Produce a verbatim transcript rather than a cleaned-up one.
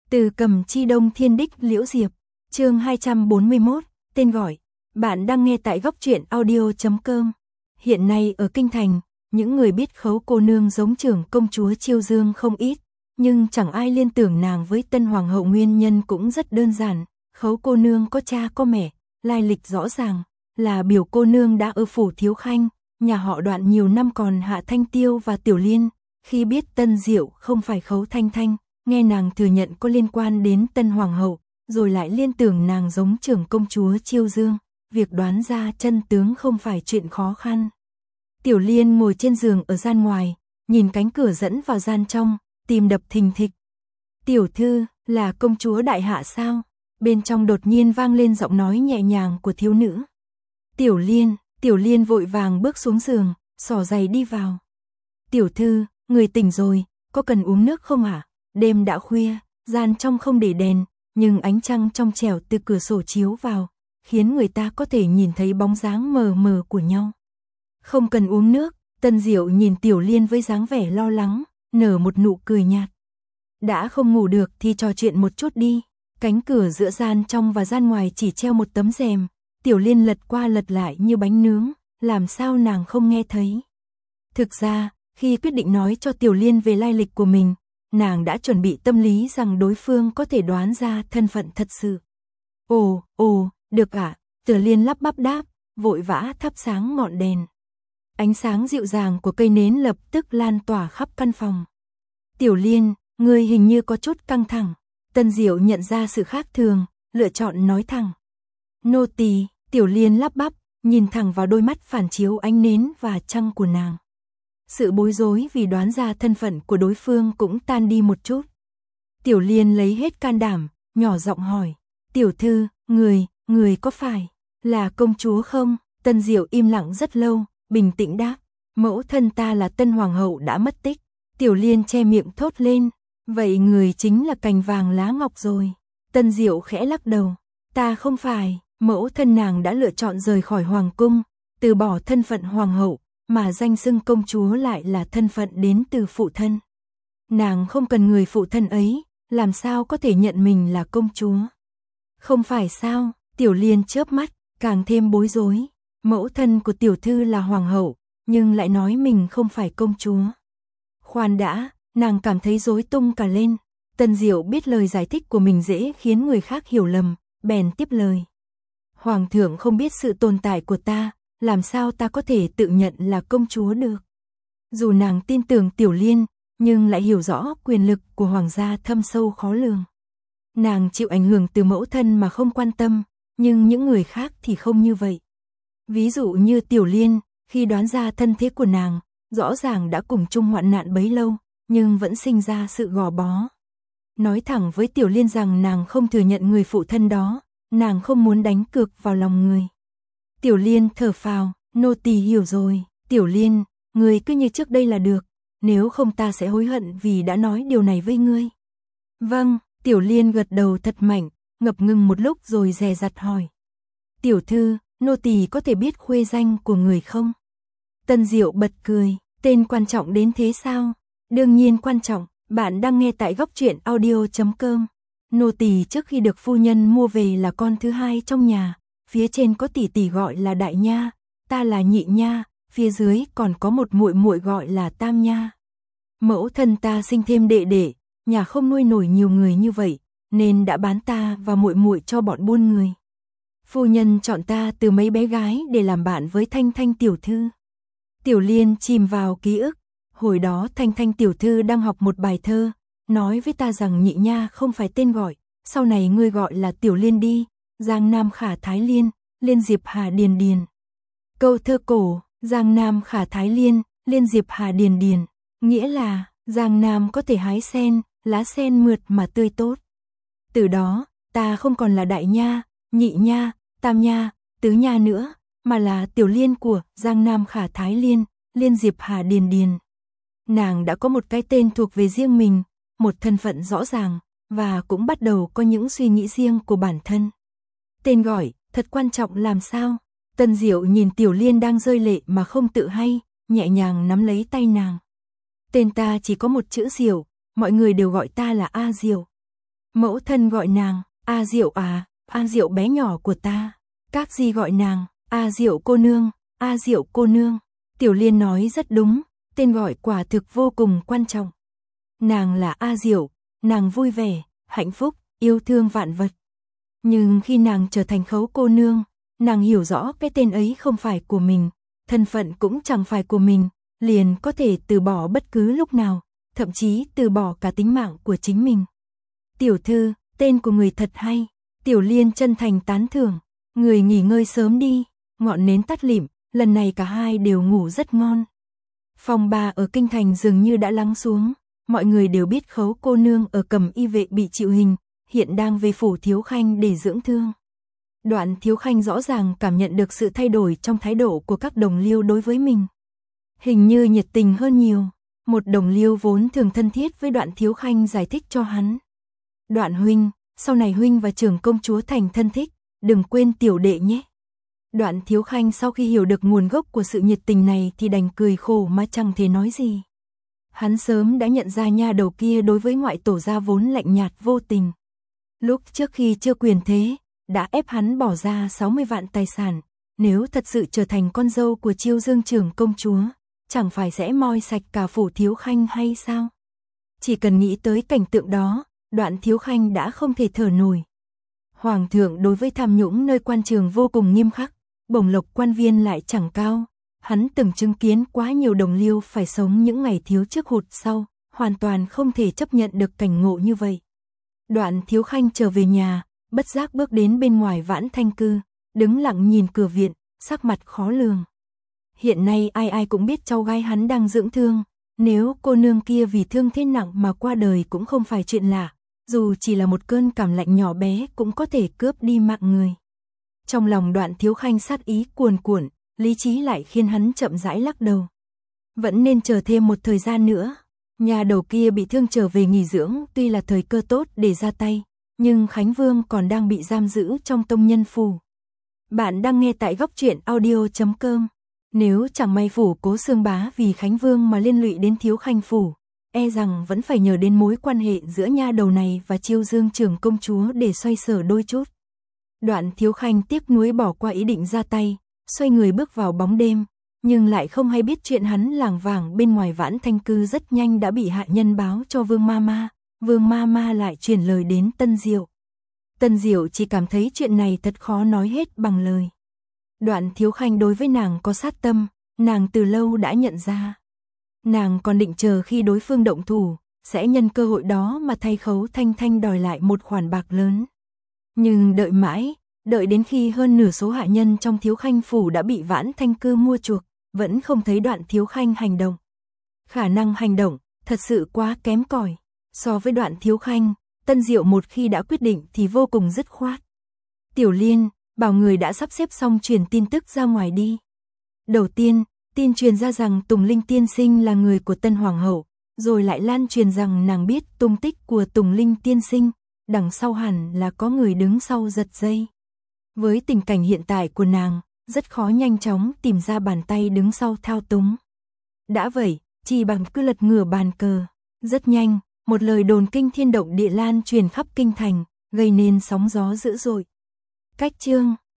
Từ Cầm Chi Đông Thiên Đích Liễu Diệp, chương hai trăm bốn mươi mốt, tên gọi. Bạn đang nghe tại góc truyện audio chấm com. Hiện nay ở Kinh Thành, những người biết Khấu cô nương giống trưởng công chúa Chiêu Dương không ít, nhưng chẳng ai liên tưởng nàng với Tân Hoàng hậu nguyên nhân cũng rất đơn giản. Khấu cô nương có cha có mẹ, lai lịch rõ ràng, là biểu cô nương đã ở phủ Thiếu Khanh, nhà họ Đoạn nhiều năm còn hạ Thanh Tiêu và Tiểu Liên. Khi biết Tân Diệu không phải Khấu Thanh Thanh, nghe nàng thừa nhận có liên quan đến Tân Hoàng hậu, rồi lại liên tưởng nàng giống trưởng công chúa Chiêu Dương, việc đoán ra chân tướng không phải chuyện khó khăn. Tiểu Liên ngồi trên giường ở gian ngoài, nhìn cánh cửa dẫn vào gian trong, tim đập thình thịch. Tiểu thư, là công chúa đại hạ sao? Bên trong đột nhiên vang lên giọng nói nhẹ nhàng của thiếu nữ. Tiểu Liên, Tiểu Liên vội vàng bước xuống giường, xỏ giày đi vào. Tiểu thư, người tỉnh rồi, có cần uống nước không ạ? À? Đêm đã khuya, gian trong không để đèn, nhưng ánh trăng trong trẻo từ cửa sổ chiếu vào, khiến người ta có thể nhìn thấy bóng dáng mờ mờ của nhau. Không cần uống nước, Tân Diệu nhìn Tiểu Liên với dáng vẻ lo lắng, nở một nụ cười nhạt. Đã không ngủ được thì trò chuyện một chút đi. Cánh cửa giữa gian trong và gian ngoài chỉ treo một tấm rèm, Tiểu Liên lật qua lật lại như bánh nướng, làm sao nàng không nghe thấy. Thực ra, khi quyết định nói cho Tiểu Liên về lai lịch của mình, nàng đã chuẩn bị tâm lý rằng đối phương có thể đoán ra thân phận thật sự. Ồ, ồ, được ạ, à? Tiểu Liên lắp bắp đáp, vội vã thắp sáng ngọn đèn. Ánh sáng dịu dàng của cây nến lập tức lan tỏa khắp căn phòng. Tiểu Liên, ngươi hình như có chút căng thẳng. Tân Diệu nhận ra sự khác thường, lựa chọn nói thẳng. Nô tỳ, Tiểu Liên lắp bắp, nhìn thẳng vào đôi mắt phản chiếu ánh nến và trăng của nàng. Sự bối rối vì đoán ra thân phận của đối phương cũng tan đi một chút. Tiểu Liên lấy hết can đảm, nhỏ giọng hỏi. Tiểu thư, người, người có phải là công chúa không? Tân Diệu im lặng rất lâu, bình tĩnh đáp. Mẫu thân ta là Tân Hoàng hậu đã mất tích. Tiểu Liên che miệng thốt lên. Vậy người chính là Cành Vàng Lá Ngọc rồi. Tân Diệu khẽ lắc đầu. Ta không phải, mẫu thân nàng đã lựa chọn rời khỏi hoàng cung, từ bỏ thân phận hoàng hậu, mà danh xưng công chúa lại là thân phận đến từ phụ thân. Nàng không cần người phụ thân ấy, làm sao có thể nhận mình là công chúa? Không phải sao? Tiểu Liên chớp mắt, càng thêm bối rối. Mẫu thân của tiểu thư là hoàng hậu, nhưng lại nói mình không phải công chúa. Khoan đã, nàng cảm thấy rối tung cả lên. Tân Diệu biết lời giải thích của mình dễ khiến người khác hiểu lầm, bèn tiếp lời. Hoàng thượng không biết sự tồn tại của ta, làm sao ta có thể tự nhận là công chúa được? Dù nàng tin tưởng Tiểu Liên, nhưng lại hiểu rõ quyền lực của hoàng gia thâm sâu khó lường. Nàng chịu ảnh hưởng từ mẫu thân mà không quan tâm, nhưng những người khác thì không như vậy. Ví dụ như Tiểu Liên, khi đoán ra thân thế của nàng, rõ ràng đã cùng chung hoạn nạn bấy lâu, nhưng vẫn sinh ra sự gò bó. Nói thẳng với Tiểu Liên rằng nàng không thừa nhận người phụ thân đó, nàng không muốn đánh cược vào lòng người. Tiểu Liên thở phào, nô tỳ hiểu rồi. Tiểu Liên, ngươi cứ như trước đây là được, nếu không ta sẽ hối hận vì đã nói điều này với ngươi. Vâng, Tiểu Liên gật đầu thật mạnh, ngập ngừng một lúc rồi dè dặt hỏi. Tiểu thư, nô tỳ có thể biết khuê danh của người không? Tân Diệu bật cười, tên quan trọng đến thế sao? Đương nhiên quan trọng, bạn đang nghe tại góc truyện audio chấm com. Nô tỳ trước khi được phu nhân mua về là con thứ hai trong nhà, phía trên có tỷ tỷ gọi là Đại Nha, ta là Nhị Nha, phía dưới còn có một muội muội gọi là Tam Nha. Mẫu thân ta sinh thêm đệ đệ, nhà không nuôi nổi nhiều người như vậy, nên đã bán ta và muội muội cho bọn buôn người. Phu nhân chọn ta từ mấy bé gái để làm bạn với Thanh Thanh tiểu thư. Tiểu Liên chìm vào ký ức, hồi đó Thanh Thanh tiểu thư đang học một bài thơ, nói với ta rằng Nhị Nha không phải tên gọi, sau này ngươi gọi là Tiểu Liên đi, Giang Nam Khả Thái Liên, Liên Diệp Hà Điền Điền. Câu thơ cổ, Giang Nam Khả Thái Liên, Liên Diệp Hà Điền Điền, nghĩa là Giang Nam có thể hái sen, lá sen mượt mà tươi tốt. Từ đó, ta không còn là Đại Nha, Nhị Nha, Tam Nha, Tứ Nha nữa, mà là Tiểu Liên của Giang Nam Khả Thái Liên, Liên Diệp Hà Điền Điền. Nàng đã có một cái tên thuộc về riêng mình, một thân phận rõ ràng, và cũng bắt đầu có những suy nghĩ riêng của bản thân. Tên gọi, thật quan trọng làm sao? Tân Diệu nhìn Tiểu Liên đang rơi lệ mà không tự hay, nhẹ nhàng nắm lấy tay nàng. Tên ta chỉ có một chữ Diệu, mọi người đều gọi ta là A Diệu. Mẫu thân gọi nàng, A Diệu à, A Diệu bé nhỏ của ta. Các di gọi nàng, A Diệu cô nương, A Diệu cô nương. Tiểu Liên nói rất đúng, tên gọi quả thực vô cùng quan trọng. Nàng là A Diệu, nàng vui vẻ, hạnh phúc, yêu thương vạn vật. Nhưng khi nàng trở thành Khấu cô nương, nàng hiểu rõ cái tên ấy không phải của mình, thân phận cũng chẳng phải của mình, liền có thể từ bỏ bất cứ lúc nào, thậm chí từ bỏ cả tính mạng của chính mình. Tiểu thư, tên của người thật hay. Tiểu Liên chân thành tán thưởng. Người nghỉ ngơi sớm đi. Ngọn nến tắt lịm, lần này cả hai đều ngủ rất ngon. Phòng bà ở kinh thành dường như đã lắng xuống. Mọi người đều biết Khấu cô nương ở Cầm Y vệ bị chịu hình, hiện đang về phủ Thiếu Khanh để dưỡng thương. Đoạn Thiếu Khanh rõ ràng cảm nhận được sự thay đổi trong thái độ của các đồng liêu đối với mình. Hình như nhiệt tình hơn nhiều. Một đồng liêu vốn thường thân thiết với Đoạn Thiếu Khanh giải thích cho hắn. Đoạn huynh, sau này huynh và trưởng công chúa thành thân thích, đừng quên tiểu đệ nhé. Đoạn Thiếu Khanh sau khi hiểu được nguồn gốc của sự nhiệt tình này thì đành cười khổ mà chẳng thể nói gì. Hắn sớm đã nhận ra nha đầu kia đối với ngoại tổ gia vốn lạnh nhạt vô tình. Lúc trước khi chưa quyền thế, đã ép hắn bỏ ra sáu mươi vạn tài sản, nếu thật sự trở thành con dâu của Chiêu Dương trưởng công chúa, chẳng phải sẽ moi sạch cả phủ Thiếu Khanh hay sao? Chỉ cần nghĩ tới cảnh tượng đó, Đoạn Thiếu Khanh đã không thể thở nổi. Hoàng thượng đối với tham nhũng nơi quan trường vô cùng nghiêm khắc, bổng lộc quan viên lại chẳng cao. Hắn từng chứng kiến quá nhiều đồng liêu phải sống những ngày thiếu trước hụt sau, hoàn toàn không thể chấp nhận được cảnh ngộ như vậy. Đoạn Thiếu Khanh trở về nhà, bất giác bước đến bên ngoài Vãn Thanh Cư, đứng lặng nhìn cửa viện, sắc mặt khó lường. Hiện nay ai ai cũng biết cháu gái hắn đang dưỡng thương, nếu cô nương kia vì thương thế nặng mà qua đời cũng không phải chuyện lạ, dù chỉ là một cơn cảm lạnh nhỏ bé cũng có thể cướp đi mạng người. Trong lòng Đoạn Thiếu Khanh sát ý cuồn cuộn, lý trí lại khiến hắn chậm rãi lắc đầu. Vẫn nên chờ thêm một thời gian nữa. Nhà đầu kia bị thương trở về nghỉ dưỡng tuy là thời cơ tốt để ra tay, nhưng Khánh Vương còn đang bị giam giữ trong tông nhân phủ. Bạn đang nghe tại góc truyện audio chấm com. Nếu chẳng may phủ Cố Xương Bá vì Khánh Vương mà liên lụy đến Thiếu Khanh phủ, e rằng vẫn phải nhờ đến mối quan hệ giữa nha đầu này và Chiêu Dương trưởng công chúa để xoay sở đôi chút. Đoạn Thiếu Khanh tiếc nuối bỏ qua ý định ra tay, xoay người bước vào bóng đêm, nhưng lại không hay biết chuyện hắn lảng vảng bên ngoài Vãn Thanh Cư rất nhanh đã bị hạ nhân báo cho Vương Mama. Vương Mama lại truyền lời đến Tân Diệu. Tân Diệu chỉ cảm thấy chuyện này thật khó nói hết bằng lời. Đoạn Thiếu Khanh đối với nàng có sát tâm, nàng từ lâu đã nhận ra. Nàng còn định chờ khi đối phương động thủ, sẽ nhân cơ hội đó mà thay Khấu Thanh Thanh đòi lại một khoản bạc lớn. Nhưng đợi mãi, đợi đến khi hơn nửa số hạ nhân trong Thiếu Khanh phủ đã bị Vãn Thanh Cư mua chuộc, vẫn không thấy Đoạn Thiếu Khanh hành động. Khả năng hành động, thật sự quá kém cỏi. So với Đoạn Thiếu Khanh, Tân Diệu một khi đã quyết định thì vô cùng dứt khoát. Tiểu Liên, bảo người đã sắp xếp xong truyền tin tức ra ngoài đi. Đầu tiên, tin truyền ra rằng Tùng Linh tiên sinh là người của Tân Hoàng hậu, rồi lại lan truyền rằng nàng biết tung tích của Tùng Linh tiên sinh, đằng sau hẳn là có người đứng sau giật dây. Với tình cảnh hiện tại của nàng, rất khó nhanh chóng tìm ra bàn tay đứng sau thao túng. Đã vậy, chỉ bằng cứ lật ngửa bàn cờ. Rất nhanh, một lời đồn kinh thiên động địa lan truyền khắp kinh thành, gây nên sóng gió dữ dội. Cách chương